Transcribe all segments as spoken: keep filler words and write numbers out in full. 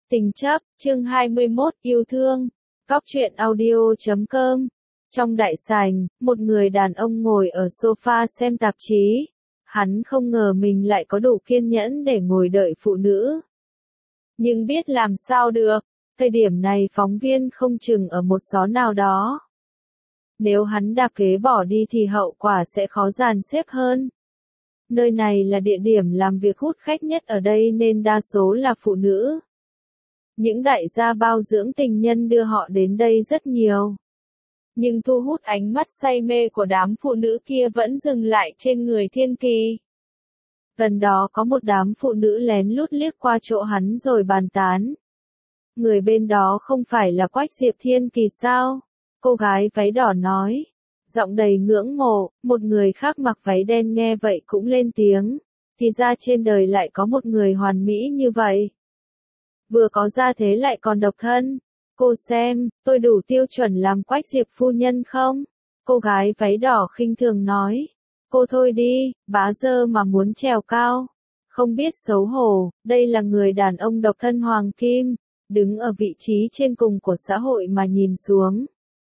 Tình chấp, chương hai mươi mốt, yêu thương. Góc truyện audio chấm com. Trong đại sảnh, một người đàn ông ngồi ở sofa xem tạp chí. Hắn không ngờ mình lại có đủ kiên nhẫn để ngồi đợi phụ nữ. Nhưng biết làm sao được, thời điểm này phóng viên không chừng ở một xó nào đó. Nếu hắn đạp ghế bỏ đi thì hậu quả sẽ khó dàn xếp hơn. Nơi này là địa điểm làm việc hút khách nhất ở đây nên đa số là phụ nữ. Những đại gia bao dưỡng tình nhân đưa họ đến đây rất nhiều. Nhưng thu hút ánh mắt say mê của đám phụ nữ kia vẫn dừng lại trên người Thiên Kỳ. Gần đó có một đám phụ nữ lén lút liếc qua chỗ hắn rồi bàn tán. Người bên đó không phải là Quách Diệp Thiên Kỳ sao? Cô gái váy đỏ nói. Giọng đầy ngưỡng mộ, một người khác mặc váy đen nghe vậy cũng lên tiếng. Thì ra trên đời lại có một người hoàn mỹ như vậy. Vừa có gia thế lại còn độc thân. Cô xem, tôi đủ tiêu chuẩn làm Quách Diệp phu nhân không? Cô gái váy đỏ khinh thường nói. Cô thôi đi, bá dơ mà muốn trèo cao. Không biết xấu hổ, đây là người đàn ông độc thân hoàng kim, đứng ở vị trí trên cùng của xã hội mà nhìn xuống.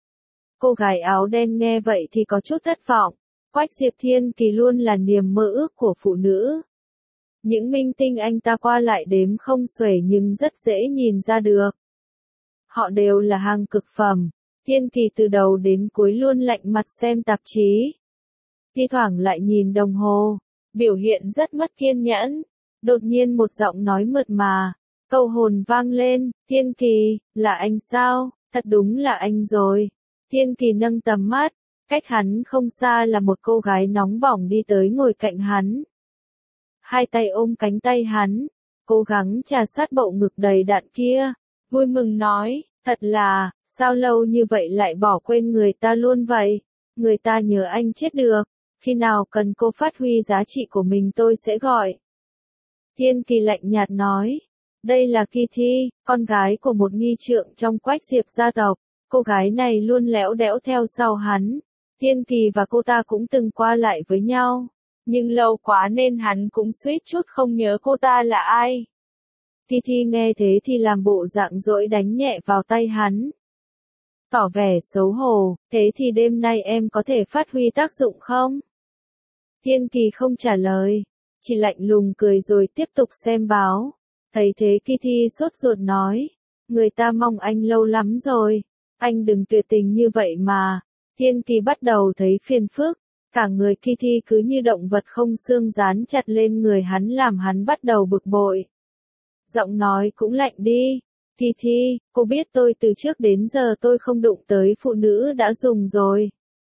Cô gái áo đen nghe vậy thì có chút thất vọng. Quách Diệp Thiên Kỳ luôn là niềm mơ ước của phụ nữ. Những minh tinh anh ta qua lại đếm không xuể nhưng rất dễ nhìn ra được. Họ đều là hàng cực phẩm. Thiên Kỳ từ đầu đến cuối luôn lạnh mặt xem tạp chí. Thi thoảng lại nhìn đồng hồ, biểu hiện rất mất kiên nhẫn. Đột nhiên một giọng nói mượt mà, câu hồn vang lên, Thiên Kỳ, là anh sao? Thật đúng là anh rồi. Thiên Kỳ nâng tầm mắt, cách hắn không xa là một cô gái nóng bỏng đi tới ngồi cạnh hắn. Hai tay ôm cánh tay hắn, cố gắng trà sát bộ ngực đầy đặn kia, vui mừng nói, thật là, sao lâu như vậy lại bỏ quên người ta luôn vậy, người ta nhớ anh chết được, khi nào cần cô phát huy giá trị của mình tôi sẽ gọi. Thiên Kỳ lạnh nhạt nói, đây là Kitty, con gái của một nghi trượng trong Quách Diệp gia tộc, cô gái này luôn lẽo đẽo theo sau hắn, Thiên Kỳ và cô ta cũng từng qua lại với nhau. Nhưng lâu quá nên hắn cũng suýt chút không nhớ cô ta là ai. Kitty nghe thế thì làm bộ dạng dỗi đánh nhẹ vào tay hắn. Tỏ vẻ xấu hổ, thế thì đêm nay em có thể phát huy tác dụng không? Thiên Kỳ không trả lời, chỉ lạnh lùng cười rồi tiếp tục xem báo. Thấy thế Kitty sốt ruột nói, người ta mong anh lâu lắm rồi, anh đừng tuyệt tình như vậy mà. Thiên Kỳ bắt đầu thấy phiền phức. Cả người Kitty cứ như động vật không xương dán chặt lên người hắn làm hắn bắt đầu bực bội. Giọng nói cũng lạnh đi. Kitty, cô biết tôi từ trước đến giờ tôi không đụng tới phụ nữ đã dùng rồi.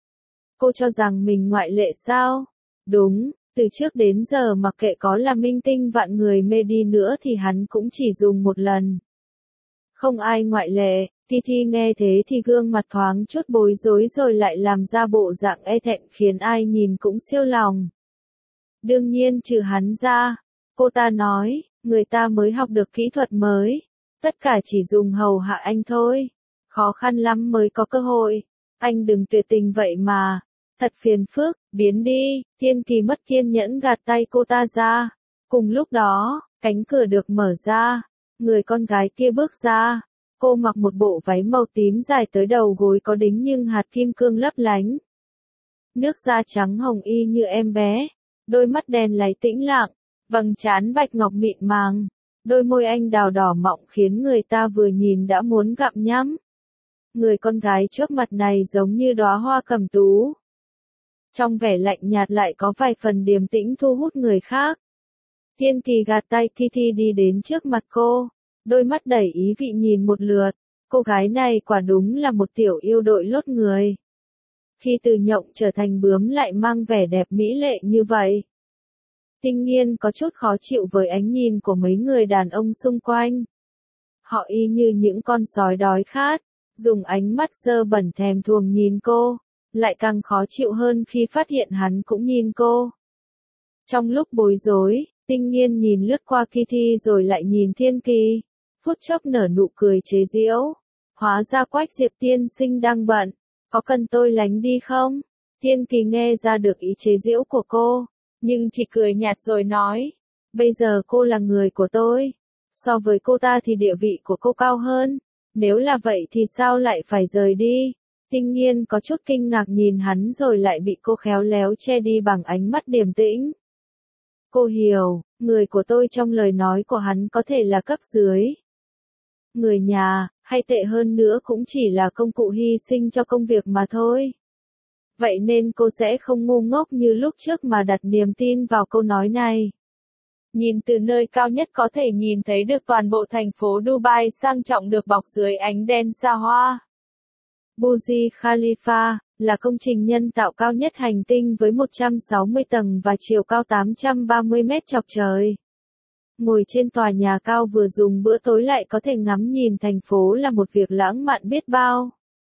Cô cho rằng mình ngoại lệ sao? Đúng, từ trước đến giờ mặc kệ có là minh tinh vạn người mê đi nữa thì hắn cũng chỉ dùng một lần. Không ai ngoại lệ. Kitty nghe thế thì gương mặt thoáng chút bối rối rồi lại làm ra bộ dạng e thẹn khiến ai nhìn cũng siêu lòng. Đương nhiên trừ hắn ra, cô ta nói, người ta mới học được kỹ thuật mới, tất cả chỉ dùng hầu hạ anh thôi, khó khăn lắm mới có cơ hội, anh đừng tuyệt tình vậy mà, thật phiền phức, biến đi. Thiên Kỳ mất kiên nhẫn gạt tay cô ta ra, cùng lúc đó, cánh cửa được mở ra, người con gái kia bước ra. Cô mặc một bộ váy màu tím dài tới đầu gối có đính nhưng hạt kim cương lấp lánh. Nước da trắng hồng y như em bé, đôi mắt đen láy tĩnh lặng, vầng trán bạch ngọc mịn màng, đôi môi anh đào đỏ mọng khiến người ta vừa nhìn đã muốn gặm nhắm. Người con gái trước mặt này giống như đóa hoa cẩm tú. Trong vẻ lạnh nhạt lại có vài phần điềm tĩnh thu hút người khác. Thiên Kỳ gạt tay Kitty đi đến trước mặt cô. Đôi mắt đầy ý vị nhìn một lượt, cô gái này quả đúng là một tiểu yêu đội lốt người. Khi từ nhộng trở thành bướm lại mang vẻ đẹp mỹ lệ như vậy. Tinh Nghiên có chút khó chịu với ánh nhìn của mấy người đàn ông xung quanh. Họ y như những con sói đói khát, dùng ánh mắt dơ bẩn thèm thuồng nhìn cô, lại càng khó chịu hơn khi phát hiện hắn cũng nhìn cô. Trong lúc bối rối, Tinh Nghiên nhìn lướt qua Kitty rồi lại nhìn Thiên Kỳ. Phút chốc nở nụ cười chế giễu. Hóa ra Quách Diệp tiên sinh đang bận, có cần tôi lánh đi không? Thiên Kỳ nghe ra được ý chế giễu của cô, nhưng chỉ cười nhạt rồi nói, bây giờ cô là người của tôi, So với cô ta thì địa vị của cô cao hơn. Nếu là vậy thì sao lại phải rời đi? Tinh Nghiên có chút kinh ngạc nhìn hắn rồi lại bị cô khéo léo che đi bằng ánh mắt điềm tĩnh. Cô hiểu, người của tôi trong lời nói của hắn có thể là cấp dưới. Người nhà, hay tệ hơn nữa cũng chỉ là công cụ hy sinh cho công việc mà thôi. Vậy nên cô sẽ không ngu ngốc như lúc trước mà đặt niềm tin vào câu nói này. Nhìn từ nơi cao nhất có thể nhìn thấy được toàn bộ thành phố Dubai sang trọng được bọc dưới ánh đèn xa hoa. Burj Khalifa là công trình nhân tạo cao nhất hành tinh với một trăm sáu mươi tầng và chiều cao tám trăm ba mươi mét chọc trời. Ngồi trên tòa nhà cao vừa dùng bữa tối lại có thể ngắm nhìn thành phố là một việc lãng mạn biết bao.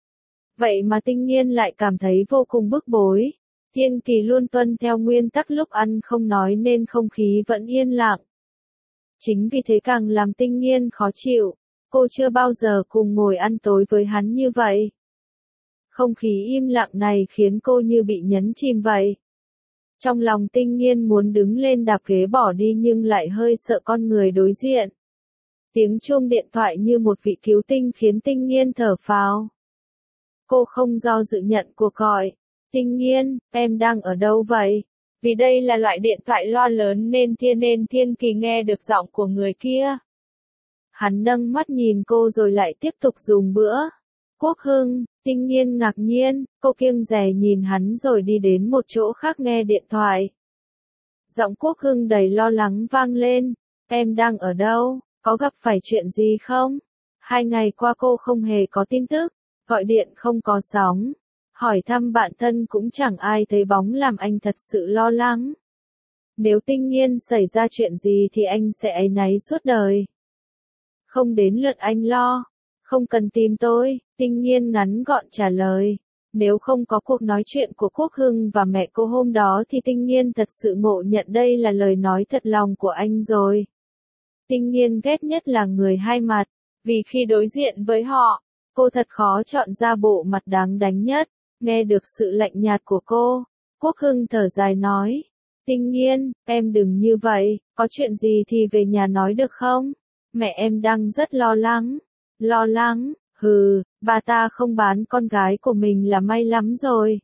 Vậy mà Tinh Nghiên lại cảm thấy vô cùng bức bối. Thiên Kỳ luôn tuân theo nguyên tắc lúc ăn không nói nên không khí vẫn yên lặng. Chính vì thế càng làm Tinh Nghiên khó chịu. Cô chưa bao giờ cùng ngồi ăn tối với hắn như vậy. Không khí im lặng này khiến cô như bị nhấn chìm vậy. Trong lòng Tinh Nghiên muốn đứng lên đạp ghế bỏ đi nhưng lại hơi sợ con người đối diện. Tiếng chuông điện thoại như một vị cứu tinh khiến Tinh Nghiên thở phào. Cô không do dự nhận cuộc gọi. Tinh Nghiên, em đang ở đâu vậy? Vì đây là loại điện thoại loa lớn nên thiên nên Thiên Kỳ nghe được giọng của người kia. Hắn nâng mắt nhìn cô rồi lại tiếp tục dùng bữa. Quốc Hưng, Tinh Nghiên ngạc nhiên, cô kiêng dè nhìn hắn rồi đi đến một chỗ khác nghe điện thoại. Giọng Quốc Hưng đầy lo lắng vang lên, em đang ở đâu, có gặp phải chuyện gì không? Hai ngày qua cô không hề có tin tức, gọi điện không có sóng, hỏi thăm bạn thân cũng chẳng ai thấy bóng làm anh thật sự lo lắng. Nếu Tinh Nghiên xảy ra chuyện gì thì anh sẽ áy náy suốt đời. Không đến lượt anh lo. Không cần tìm tôi, Tinh Nghiên ngắn gọn trả lời. Nếu không có cuộc nói chuyện của Quốc Hưng và mẹ cô hôm đó thì Tinh Nghiên thật sự ngộ nhận đây là lời nói thật lòng của anh rồi. Tinh Nghiên ghét nhất là người hai mặt, vì khi đối diện với họ, cô thật khó chọn ra bộ mặt đáng đánh nhất. Nghe được sự lạnh nhạt của cô, Quốc Hưng thở dài nói. Tinh Nghiên, em đừng như vậy, có chuyện gì thì về nhà nói được không? Mẹ em đang rất lo lắng. Lo lắng, hừ, bà ta không bán con gái của mình là may lắm rồi.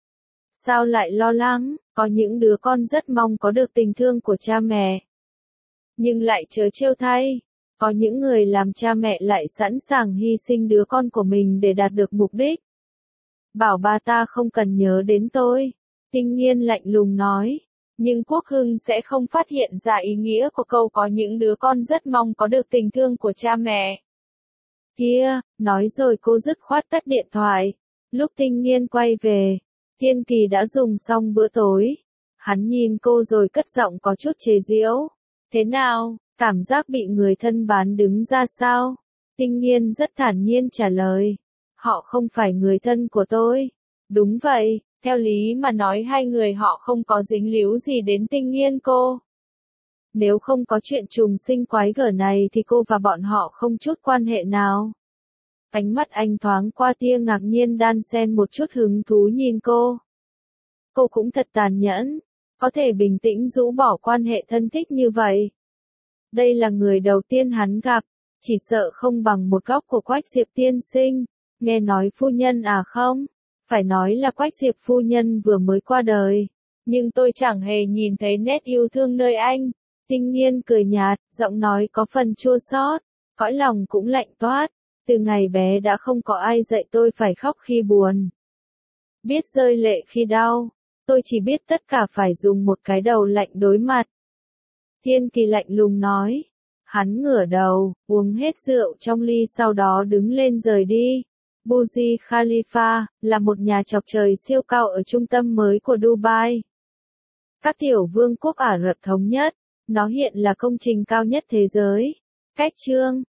Sao lại lo lắng, có những đứa con rất mong có được tình thương của cha mẹ. Nhưng lại trớ trêu thay, có những người làm cha mẹ lại sẵn sàng hy sinh đứa con của mình để đạt được mục đích. Bảo bà ta không cần nhớ đến tôi. Tinh Nghiên lạnh lùng nói. Nhưng Quốc Hưng sẽ không phát hiện ra ý nghĩa của câu có những đứa con rất mong có được tình thương của cha mẹ. Kia, nói rồi cô dứt khoát tắt điện thoại. Lúc Tinh Nghiên quay về, Thiên Kỳ đã dùng xong bữa tối. Hắn nhìn cô rồi cất giọng có chút chế giễu. Thế nào, cảm giác bị người thân bán đứng ra sao? Tinh Nghiên rất thản nhiên trả lời. Họ không phải người thân của tôi. Đúng vậy, theo lý mà nói hai người họ không có dính líu gì đến Tinh Nghiên cô. Nếu không có chuyện trùng sinh quái gở này thì cô và bọn họ không chút quan hệ nào. Ánh mắt anh thoáng qua tia ngạc nhiên đan xen một chút hứng thú nhìn cô. Cô cũng thật tàn nhẫn, có thể bình tĩnh rũ bỏ quan hệ thân thích như vậy. Đây là người đầu tiên hắn gặp, chỉ sợ không bằng một góc của Quách Diệp tiên sinh. Nghe nói phu nhân à không? Phải nói là Quách Diệp phu nhân vừa mới qua đời. Nhưng tôi chẳng hề nhìn thấy nét yêu thương nơi anh. Tinh Nghiên cười nhạt, giọng nói có phần chua xót, cõi lòng cũng lạnh toát. Từ ngày bé đã không có ai dạy tôi phải khóc khi buồn, biết rơi lệ khi đau. Tôi chỉ biết tất cả phải dùng một cái đầu lạnh đối mặt. Thiên Kỳ lạnh lùng nói. Hắn ngửa đầu, uống hết rượu trong ly sau đó đứng lên rời đi. Burj Khalifa là một nhà chọc trời siêu cao ở trung tâm mới của Dubai. Các tiểu vương quốc Ả Rập Thống Nhất. Nó hiện là công trình cao nhất thế giới. Cách chương